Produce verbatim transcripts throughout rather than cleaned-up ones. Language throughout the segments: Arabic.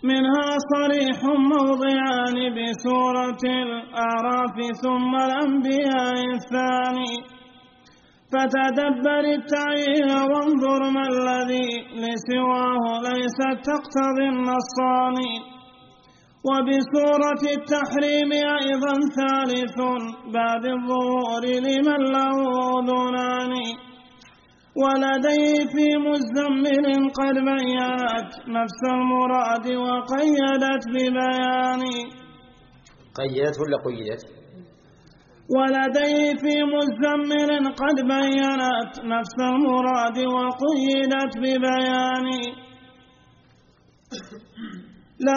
منها صريح موضعان بسورة الأعراف ثم الأنبياء الثاني. فتدبر التعيين وانظر ما الذي لسواه ليس تقتضي النصان. وبسورة التحريم أيضا ثالث بعد الظهور لمن له أذنان. ولديه في مزمل قد بينت نفس المراد وقيدت ببيان. قيدت ولا قيدت؟ ولديه في مزمل قد بينت نفس المراد وقيدت ببيان. لا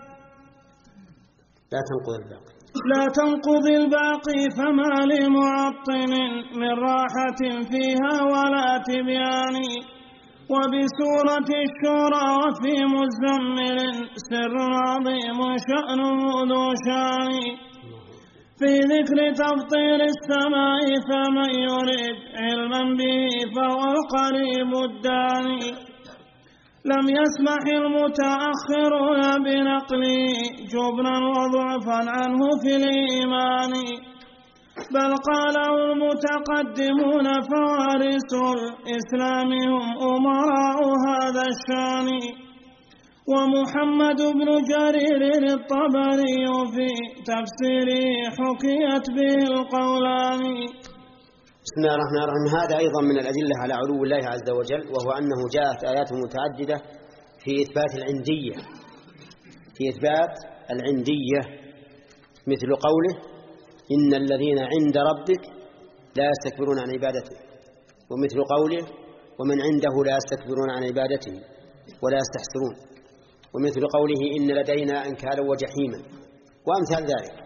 لا تنقض الباقي لا تنقض الباقي فما لمعطل من راحة فيها ولا تبيان. وبسورة الشورى وفي مزمل سر عظيم شأنه ذو شان. في ذكر تفطير السماء فمن يريد علما به فهو القريب الداني. لم يسمح المتأخرون بنقله جبنا وضعفا عنه في الإيمان. بل قاله المتقدمون فوارث الإسلام هم أمراء هذا الشان. ومحمد بن جرير الطبري في تفسيره حكيت به القولان. بسم الله الرحمن الرحيم. هذا أيضا من الأدلة على علو الله عز وجل، وهو أنه جاءت آيات متعددة في إثبات العندية في إثبات العندية مثل قوله إن الذين عند ربك لا يستكبرون عن عبادته، ومثل قوله ومن عنده لا يستكبرون عن عبادته ولا يستحسرون، ومثل قوله إن لدينا أنكالا وجحيما وأمثال ذلك.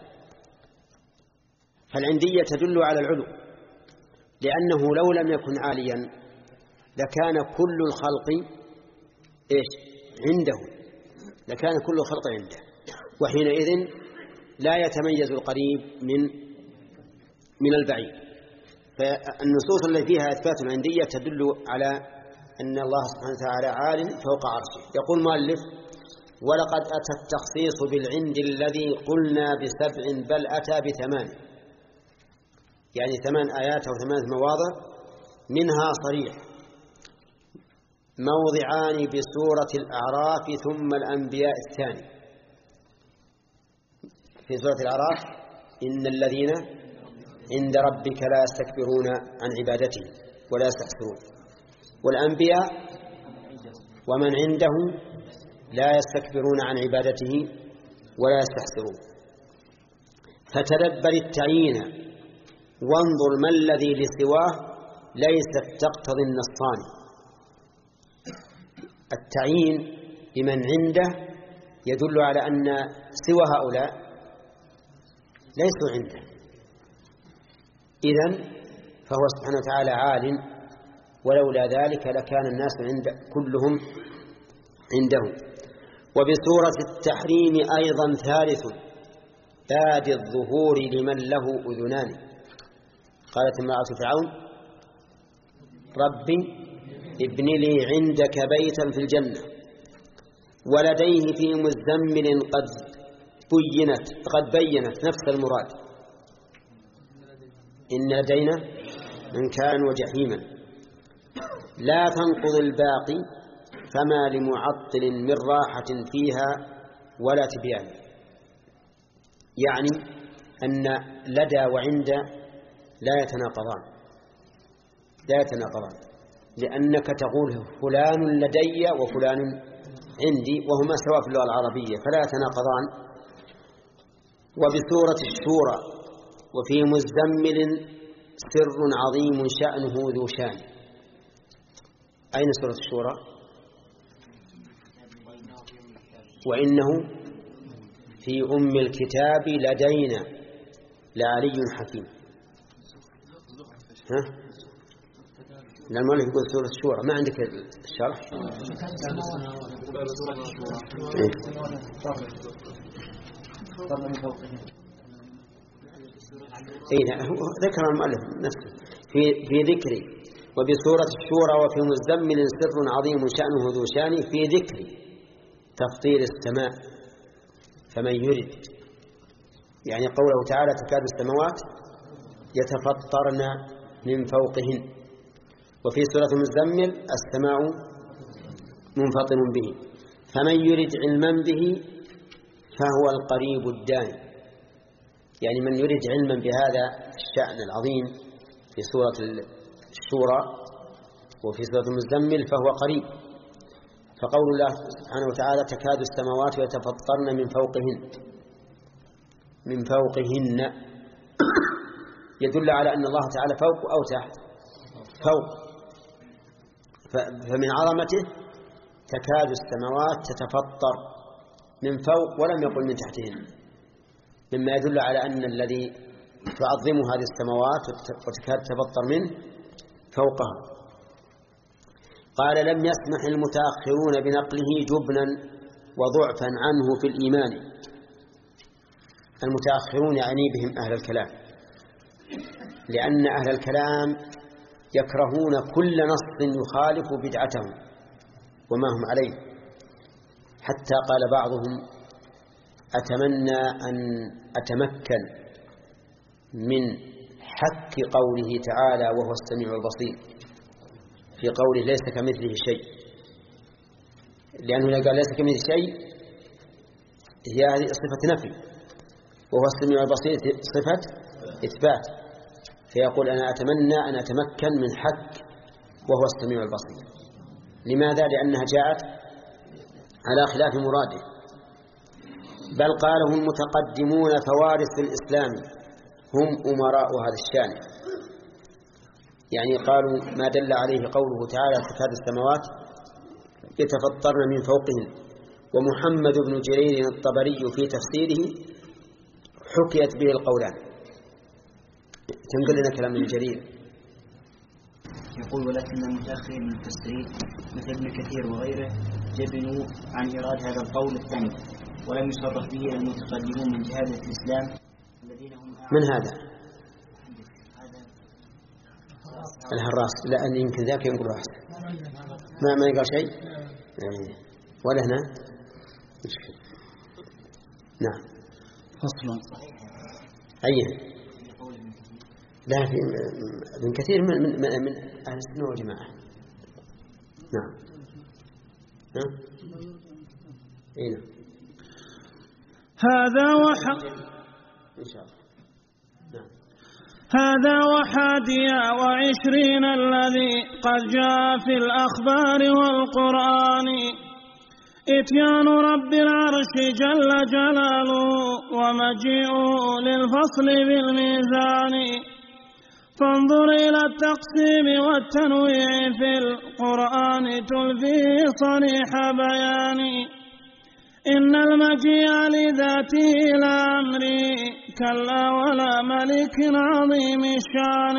فالعندية تدل على العلو، لأنه لو لم يكن عاليا لكان كل الخلق إيش عنده لكان كل الخلق عنده، وحينئذ لا يتميز القريب من من البعيد. فالنصوص التي فيها إثبات العندية تدل على أن الله سبحانه وتعالى عال فوق عرشه. يقول مؤلف ولقد أتى التخصيص بالعند الذي قلنا بسبع بل أتى بثمان، يعني ثمان آيات أو ثمانية مواضع، منها صريح موضعان بسورة الأعراف ثم الأنبياء الثاني. في سورة الأعراف إن الذين عند ربك لا يستكبرون عن عبادته ولا يستحسرون، والأنبياء ومن عنده لا يستكبرون عن عبادته ولا يستحسرون. فتدبر التعيين وانظر ما الذي لسواه ليست تقتضي النصان. التعيين بمن عنده يدل على أن سوى هؤلاء ليسوا عنده، إذن فهو سبحانه وتعالى عال، ولولا ذلك لكان الناس عند كلهم عنده. وبسورة التحريم أيضا ثالث باد الظهور لمن له أذنان. قالت امرأة فرعون ربي ابن لي عندك بيتا في الجنة ولديه في مزمل قد بينت قد بينت نفس المراد إن لدينا أنكالا وجحيما. لا تنقض الباقي فما لمعطل من راحة فيها ولا تبيان. يعني أن لدى وعند لا يتناقضان لا يتناقضان لأنك تقول فلان لدي وفلان عندي وهما سواء في اللغة العربية فلا يتناقضان. وبسورة الشورى وفي مزمل سر عظيم شأنه ذو شان. أين سورة الشورى؟ وإنه في أم الكتاب لدينا لعلي حكيم. ها؟ لأن المؤلف يقول سورة الشورى، ما عندك الشرح؟ إيه؟ إيه ذكر المؤلف نفسه في في ذكري وبسورة الشورى وفي مزمل سر عظيم شأنه ذو شان. في ذكري تفطير السماء فمن يرد، يعني قوله تعالى تكاد السماوات يتفطرن من فوقهن، وفي سورة المزمل السماء منفطر به. فمن يرد علما به فهو القريب الدائم، يعني من يرد علما بهذا الشأن العظيم في سورة الشورى وفي سورة المزمل فهو قريب. فقول الله سبحانه وتعالى تكاد السماوات يتفطرن من فوقهن من فوقهن يدل على أن الله تعالى فوق أو تحت؟ فوق. فمن عظمته تكاد السماوات تتفطر من فوق ولم يقل من تحتهن، مما يدل على أن الذي تعظم هذه السماوات وتكاد تتفطر منه فوقها. قال لم يسمح المتأخرون بنقله جبنا وضعفا عنه في الإيمان. المتأخرون يعني بهم أهل الكلام، لأن أهل الكلام يكرهون كل نص يخالف بدعتهم وما هم عليه، حتى قال بعضهم أتمنى أن أتمكن من حك قوله تعالى وهو السميع البصير في قوله ليس كمثله شيء، لأنه إذا قال ليس كمثله شيء هي هذه صفة نفي، وهو السميع البصير صفة إثبات، فيقول أنا أتمنى أن أتمكن من حك وهو السميع البصير. لماذا؟ لأنها جاءت على خلاف مراده. بل قاله المتقدمون فوارث الإسلام هم أمراء هذا الشان، يعني قالوا ما دل عليه قوله تعالى تكاد السماوات يتفطرن من فوقهن. ومحمد بن جرير الطبري في تفسيره حكيت به القولان. تنقل لنا كلام ابن جرير. يقول ولكن المتأخرين من المفسرين مثل ابن كثير وغيره جبنوا عن إيراد هذا القول الثاني، ولم يصرح به المتقدمون من جهاد الإسلام الذين هم من هذا الهراس، لأن يمكن ذاك ينقل راس ما ما يقال شيء ولا هنا. نعم فصل. أيه لا في ابن كثير من من من أهل السنة والجماعة. نعم نعم إيه نعم. هذا وح إن شاء الله. نعم. هذا وحاديا وعشرين الذي قد جاء في الأخبار والقرآن إتيان رب العرش جل جلاله ومجيئه للفصل بالميزان. فانظر إلى التقسيم والتنويع في القرآن تلفيه صريح بيان. إن المجيء لذاته لا أمري كلا ولا ملك عظيم الشان.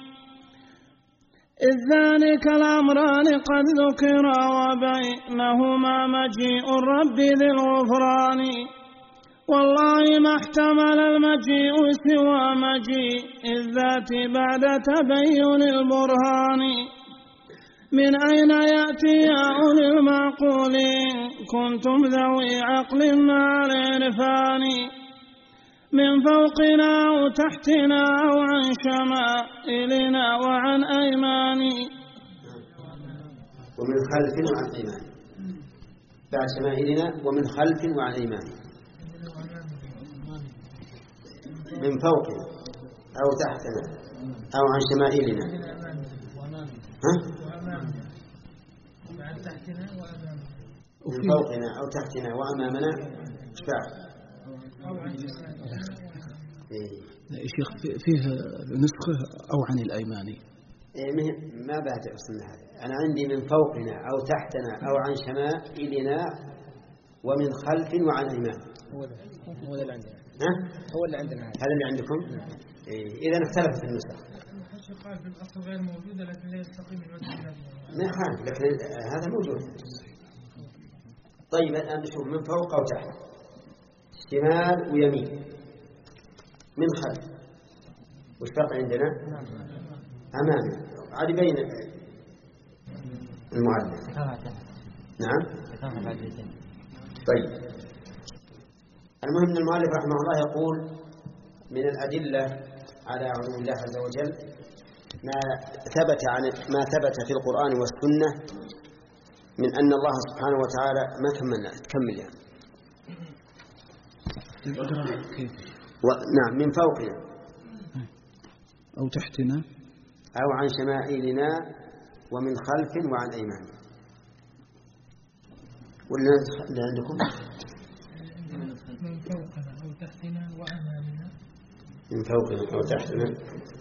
إذ ذلك الأمران قد ذكرا وبينهما مجيء الرب ذي الغفران. والله ما احتمل المجيء سوى مجيء الذات بعد تبين البرهان. من أين يأتي يا أولي المعقول كنتم ذوي عقل مع العرفان. من فوقنا أو تحتنا أو عن شمائلنا وعن أيمان. ومن خلف وعن أيمان. بعد شمائلنا ومن خلف وعن أيمان. من فوقنا أو تحتنا أو عن شمائلنا. ها؟ من فوقنا أو تحتنا وأمامنا شفاء. يا شيخ فيه نسخة أو عن الأيمان. ما بعد أصلنا هذا. أنا عندي من فوقنا أو تحتنا أو عن شمائلنا ومن خلف وعن أيمان. هو ده هو ده اللي عندنا. ها؟ هو اللي عندنا هذا. هذا اللي عندكم؟ إيه. إذا اختلفت النسخ. قال في الأصل غير موجودة لكن لا يستقيم الوجه. ما خالف لكن هذا موجود. طيب الآن نشوف من فوق أو تحت، شمال ويمين، من خلف، وش فرق عندنا؟ أمامي. عاد بين المعلم. نعم. طيب، المهم المؤلف رحمه الله يقول من الأدلة على علو الله عز وجل ما ثبت عن ما ثبت في القرآن والسنة من أن الله سبحانه وتعالى ما كملنا تكمل يعني و... نعم من فوقنا أو تحتنا أو عن شمائلنا ومن خلف وعن أيماننا. ولا عندكم من فوقنا أو تحتنا وأمامنا. من فوقنا أو تحتنا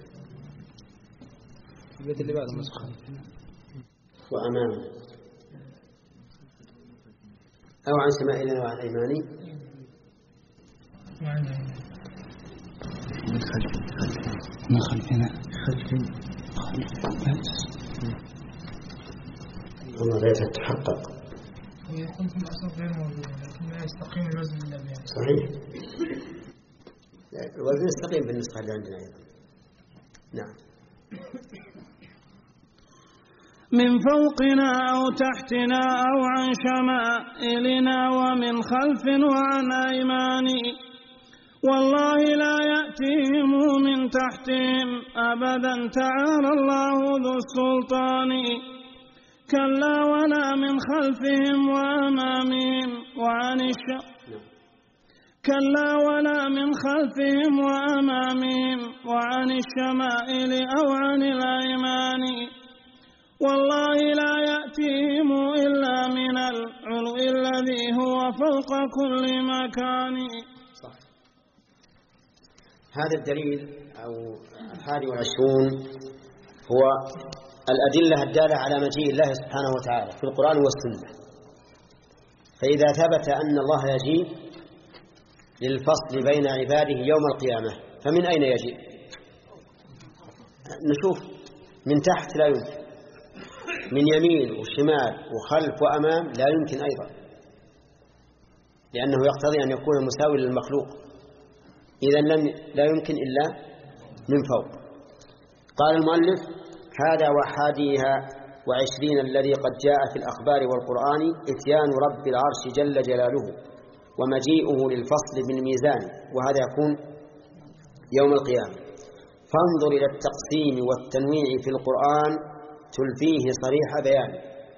البيت اللي بعده مسخ وأمامنا أو عن شمائلنا وعن أيماننا من خلفنا من خلفنا خلف والله لا تتحقق. ويكون في الأصل غير موجود لكن لا يستقيم الوزن إلا بها. صحيح، الوزن يستقيم بالنسخة اللي عندنا أيضا. نعم. من فوقنا أو تحتنا أو عن شمائلنا ومن خلف وعن أيمان والله لا يأتيهم من تحتهم أبدا تعالى الله ذو السلطان كلا ولا من خلفهم وأمامهم وعن الشمال كلا ولا من خلفهم وأمامهم وعن الشمائل أو عن الأيمان والله لا يأتيهم إلا من العلو الذي هو فوق كل مكان. صح. هذا الدليل أو الحادي والعشرون هو الأدلة الدالة على مجيء الله سبحانه وتعالى في القرآن والسنة. فإذا ثبت أن الله يجيء للفصل بين عباده يوم القيامة فمن أين يجيء؟ نشوف من تحت لا يمكن، من يمين وشمال وخلف وأمام لا يمكن أيضا، لأنه يقتضي أن يكون مساوي للمخلوق، إذن لم لا يمكن إلا من فوق. قال المؤلف هذا وحاديها وعشرين الذي قد جاء في الأخبار والقرآن إتيان رب العرش جل جلاله ومجيئه للفصل بالميزان، وهذا يكون يوم القيامة. فانظر إلى التقسيم والتنويع في القرآن تلفيه صريح بيان.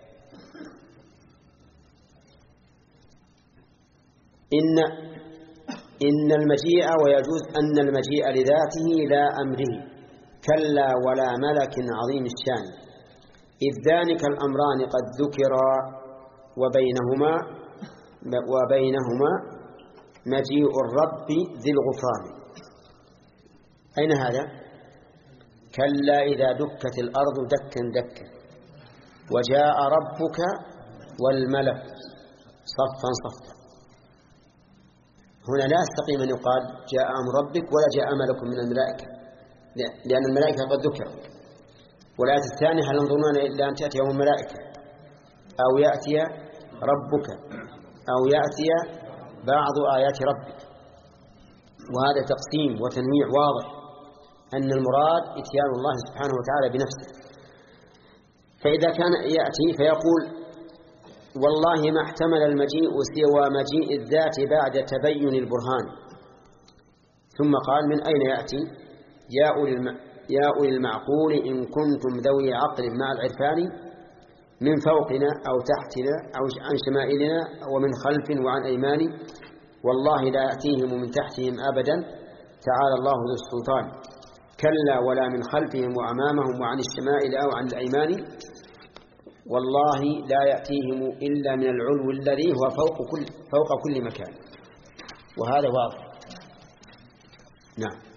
إن إن المجيء ويجوز أن المجيء لذاته لا أمره كلا ولا ملك عظيم الشان إذ ذلك الأمران قد ذكرا وبينهما وبينهما مجيء الرب ذي الغفران. أين هذا؟ كلا إذا دكت الأرض دكا دكا وجاء ربك والملك صفا صفا. هنا لا يستقيم أن يقال جاء أمر ربك ولا جاء ملك من الملائكة، لأن الملائكة قد ذكرت. والآية الثانية هل ينظرون إلا أن تأتي يوم الملائكة أو يأتي ربك أو يأتي بعض آيات ربك. وهذا تقسيم وتنويع واضح أن المراد إتيان الله سبحانه وتعالى بنفسه. فإذا كان يأتي فيقول والله ما احتمل المجيء سوى مجيء الذات بعد تبين البرهان. ثم قال من أين يأتي؟ يا أولي المعقول إن كنتم ذوي عقل مع العرفان من فوقنا أو تحتنا أو عن شمائلنا ومن خلف وعن أيمان والله لا يأتيهم من تحتهم أبدا تعالى الله ذو السلطان كلا ولا من خلفهم وأمامهم وعن الشمائل أو عن الأيمان والله لا يأتيهم إلا من العلو الذي هو فوق كل, فوق كل مكان. وهذا واضح. نعم.